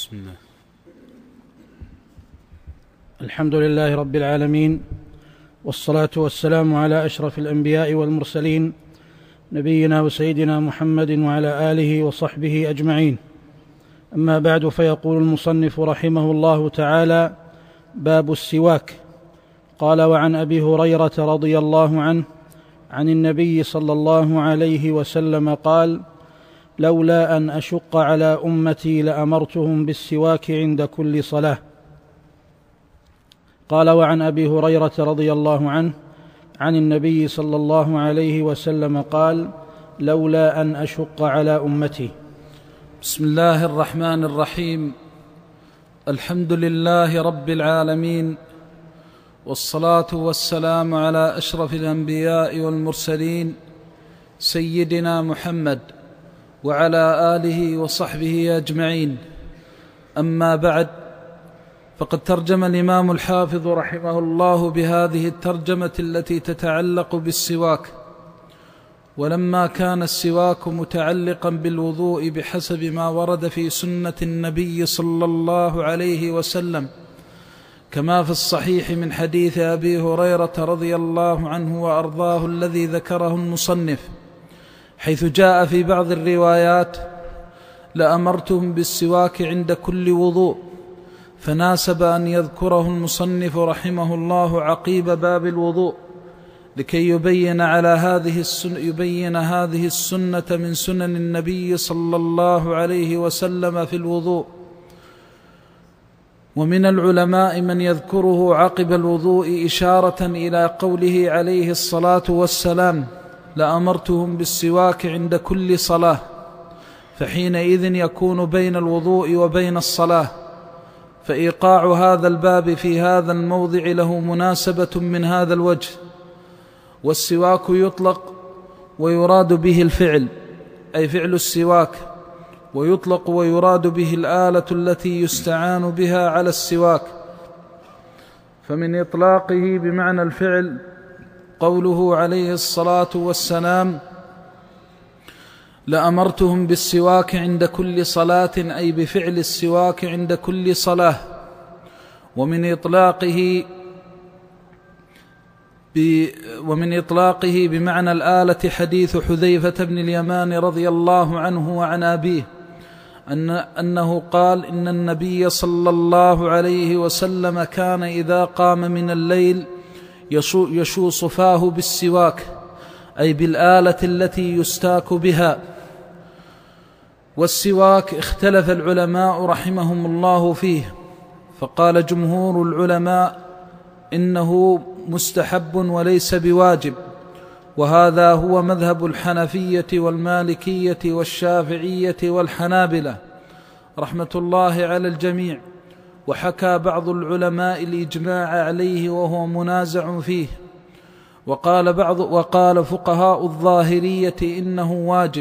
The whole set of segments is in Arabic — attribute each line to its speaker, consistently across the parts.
Speaker 1: بسم الله.
Speaker 2: الحمد لله رب العالمين، والصلاة والسلام على أشرف الأنبياء والمرسلين، نبينا وسيدنا محمد وعلى آله وصحبه أجمعين. أما بعد، فيقول المصنف رحمه الله تعالى: باب السواك. قال: وعن أبي هريرة رضي الله عنه عن النبي صلى الله عليه وسلم قال: لولا أن أشق على أمتي لأمرتهم بالسواك عند كل صلاة. قال: وعن أبي هريرة رضي الله عنه عن النبي صلى الله عليه وسلم قال: لولا أن أشق على أمتي.
Speaker 3: بسم الله الرحمن الرحيم. الحمد لله رب العالمين، والصلاة والسلام على أشرف الأنبياء والمرسلين سيدنا محمد وعلى آله وصحبه أجمعين. أما بعد، فقد ترجم الإمام الحافظ رحمه الله بهذه الترجمة التي تتعلق بالسواك. ولما كان السواك متعلقا بالوضوء بحسب ما ورد في سنة النبي صلى الله عليه وسلم، كما في الصحيح من حديث أبي هريرة رضي الله عنه وأرضاه الذي ذكره المصنف، حيث جاء في بعض الروايات: لأمرتهم بالسواك عند كل وضوء، فناسب أن يذكره المصنف رحمه الله عقيب باب الوضوء لكي يبين هذه السنة من سنن النبي صلى الله عليه وسلم في الوضوء. ومن العلماء من يذكره عقب الوضوء إشارة إلى قوله عليه الصلاة والسلام: لأمرتهم بالسواك عند كل صلاة، فحينئذ يكون بين الوضوء وبين الصلاة. فإيقاع هذا الباب في هذا الموضع له مناسبة من هذا الوجه. والسواك يطلق ويراد به الفعل، أي فعل السواك، ويطلق ويراد به الآلة التي يستعان بها على السواك. فمن إطلاقه بمعنى الفعل قوله عليه الصلاة والسلام: لأمرتهم بالسواك عند كل صلاة، أي بفعل السواك عند كل صلاة. ومن إطلاقه بمعنى الآلة حديث حذيفة بن اليمان رضي الله عنه وعن أبيه أنه قال: إن النبي صلى الله عليه وسلم كان إذا قام من الليل يشو صفاه بالسواك، أي بالآلة التي يستاك بها. والسواك اختلف العلماء رحمهم الله فيه، فقال جمهور العلماء إنه مستحب وليس بواجب، وهذا هو مذهب الحنفية والمالكية والشافعية والحنابلة رحمة الله على الجميع. وحكى بعض العلماء الإجماع عليه وهو منازع فيه، وقال فقهاء الظاهرية إنه واجب،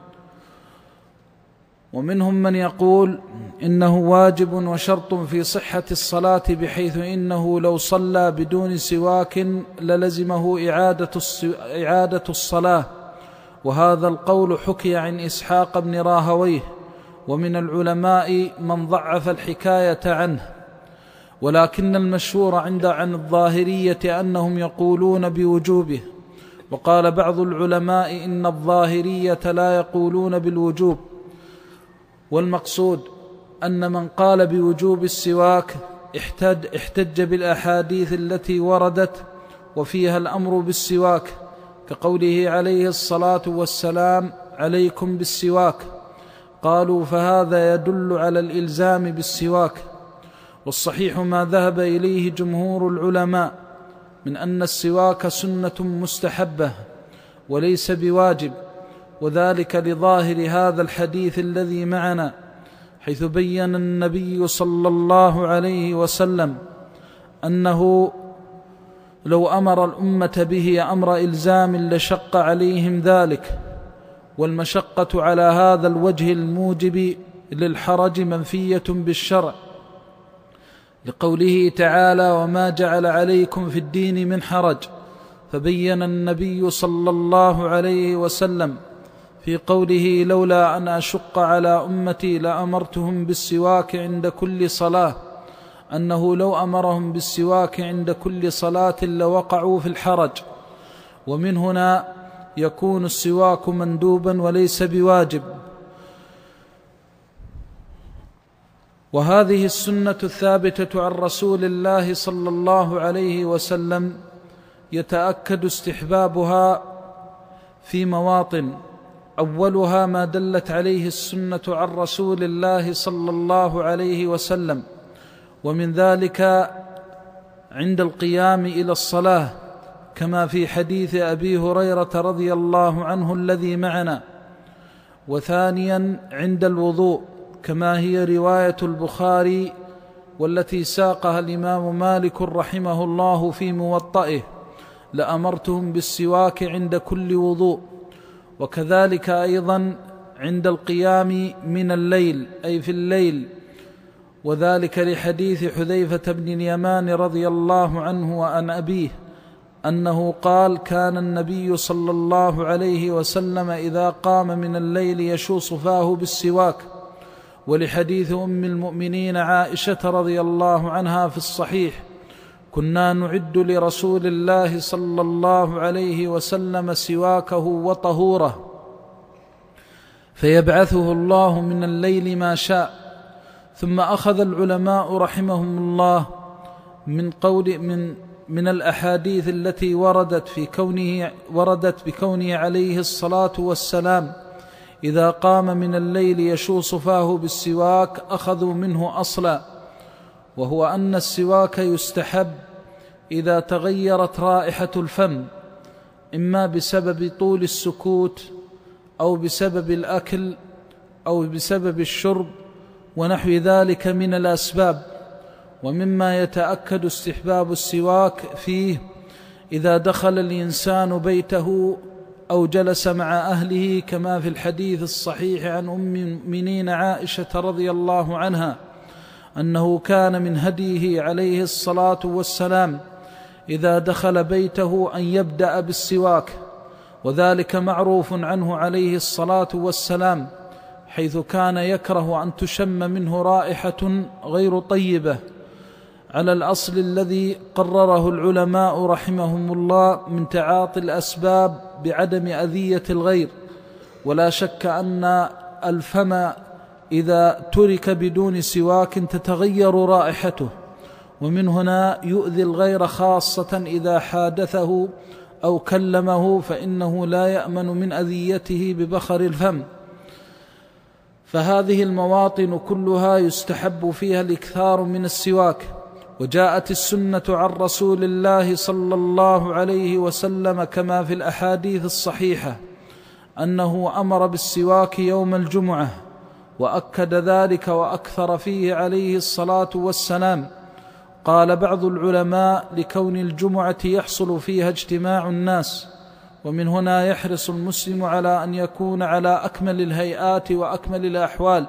Speaker 3: ومنهم من يقول إنه واجب وشرط في صحة الصلاة، بحيث إنه لو صلى بدون سواك للزمه إعادة الصلاة. وهذا القول حكي عن إسحاق بن راهويه، ومن العلماء من ضعف الحكاية عنه. ولكن المشهور عن الظاهرية أنهم يقولون بوجوبه. وقال بعض العلماء إن الظاهرية لا يقولون بالوجوب. والمقصود أن من قال بوجوب السواك احتج بالأحاديث التي وردت وفيها الأمر بالسواك، كقوله عليه الصلاة والسلام: عليكم بالسواك. قالوا: فهذا يدل على الإلزام بالسواك. والصحيح ما ذهب إليه جمهور العلماء من أن السواك سنة مستحبة وليس بواجب، وذلك لظاهر هذا الحديث الذي معنا، حيث بين النبي صلى الله عليه وسلم أنه لو أمر الأمة به أمر إلزام لشق عليهم ذلك. والمشقة على هذا الوجه الموجب للحرج منفية بالشرع، لقوله تعالى: وما جعل عليكم في الدين من حرج. فبين النبي صلى الله عليه وسلم في قوله لولا أن أشق على أمتي لأمرتهم بالسواك عند كل صلاة، أنه لو أمرهم بالسواك عند كل صلاة لوقعوا في الحرج. ومن هنا يكون السواك مندوبا وليس بواجب. وهذه السنة الثابتة عن رسول الله صلى الله عليه وسلم يتأكد استحبابها في مواطن، أولها ما دلت عليه السنة عن رسول الله صلى الله عليه وسلم، ومن ذلك عند القيام إلى الصلاة كما في حديث أبي هريرة رضي الله عنه الذي معنا. وثانيا عند الوضوء كما هي رواية البخاري والتي ساقها الإمام مالك رحمه الله في موطئه: لأمرتهم بالسواك عند كل وضوء. وكذلك أيضا عند القيام من الليل أي في الليل، وذلك لحديث حذيفة بن اليمان رضي الله عنه وعن أبيه أنه قال: كان النبي صلى الله عليه وسلم إذا قام من الليل يشوص فاه بالسواك. ولحديث أم المؤمنين عائشة رضي الله عنها في الصحيح: كنا نعد لرسول الله صلى الله عليه وسلم سواكه وطهوره فيبعثه الله من الليل ما شاء. ثم أخذ العلماء رحمهم الله من الأحاديث التي وردت بكونه عليه الصلاة والسلام إذا قام من الليل يشوص فاه بالسواك، أخذوا منه أصلا، وهو أن السواك يستحب إذا تغيرت رائحة الفم، إما بسبب طول السكوت أو بسبب الأكل أو بسبب الشرب ونحو ذلك من الأسباب. ومما يتأكد استحباب السواك فيه إذا دخل الإنسان بيته أو جلس مع أهله، كما في الحديث الصحيح عن أم المؤمنين عائشة رضي الله عنها أنه كان من هديه عليه الصلاة والسلام إذا دخل بيته أن يبدأ بالسواك، وذلك معروف عنه عليه الصلاة والسلام، حيث كان يكره أن تشم منه رائحة غير طيبة، على الأصل الذي قرره العلماء رحمهم الله من تعاطي الأسباب بعدم أذية الغير. ولا شك أن الفم إذا ترك بدون سواك تتغير رائحته، ومن هنا يؤذي الغير، خاصة إذا حادثه أو كلمه، فإنه لا يأمن من أذيته ببخر الفم. فهذه المواطن كلها يستحب فيها الإكثار من السواك. وجاءت السنة عن رسول الله صلى الله عليه وسلم كما في الأحاديث الصحيحة أنه أمر بالسواك يوم الجمعة، وأكد ذلك وأكثر فيه عليه الصلاة والسلام. قال بعض العلماء: لكون الجمعة يحصل فيها اجتماع الناس، ومن هنا يحرص المسلم على أن يكون على أكمل الهيئات وأكمل الأحوال،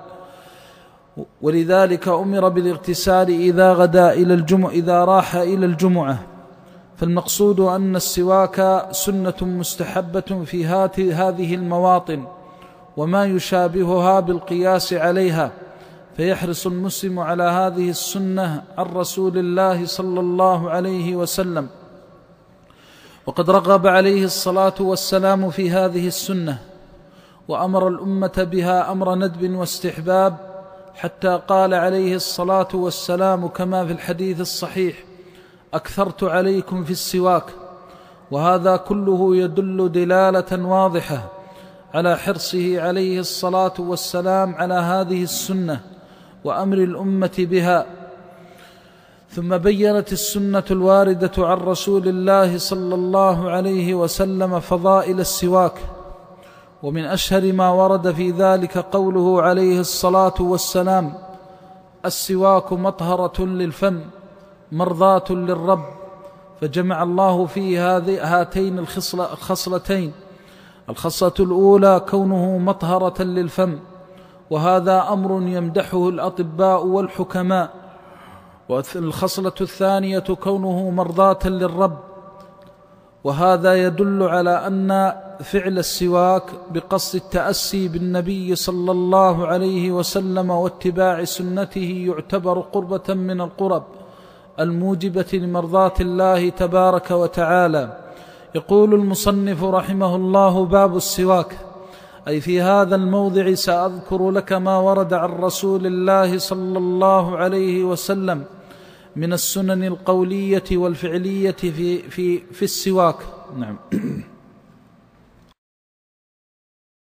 Speaker 3: ولذلك أمر بالاغتسال إذا راح إلى الجمعة. فالمقصود أن السواك سنة مستحبة في هذه المواطن وما يشابهها بالقياس عليها، فيحرص المسلم على هذه السنة عن رسول الله صلى الله عليه وسلم. وقد رغب عليه الصلاة والسلام في هذه السنة، وأمر الأمة بها أمر ندب واستحباب، حتى قال عليه الصلاة والسلام كما في الحديث الصحيح: أكثرت عليكم في السواك. وهذا كله يدل دلالة واضحة على حرصه عليه الصلاة والسلام على هذه السنة وأمر الأمة بها. ثم بيّنت السنة الواردة عن رسول الله صلى الله عليه وسلم فضائل السواك، ومن أشهر ما ورد في ذلك قوله عليه الصلاة والسلام: السواك مطهرة للفم مرضاة للرب. فجمع الله فيه هاتين الخصلتين: الخصلة الأولى كونه مطهرة للفم، وهذا أمر يمدحه الأطباء والحكماء. والخصلة الثانية كونه مرضاة للرب، وهذا يدل على أن فعل السواك بقصد التأسي بالنبي صلى الله عليه وسلم واتباع سنته يعتبر قربة من القرب الموجبة لمرضاة الله تبارك وتعالى. يقول المصنف رحمه الله: باب السواك. أي في هذا الموضع سأذكر لك ما ورد عن رسول الله صلى الله عليه وسلم من السنن القولية والفعلية في السواك. نعم.